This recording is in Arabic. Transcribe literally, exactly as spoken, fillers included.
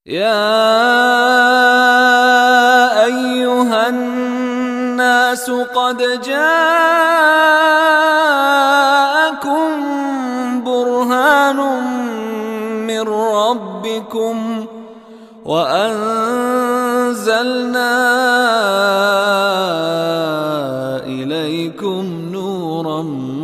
يا أيها الناس قد جاءكم برهان من ربكم وأنزلنا إليكم نورا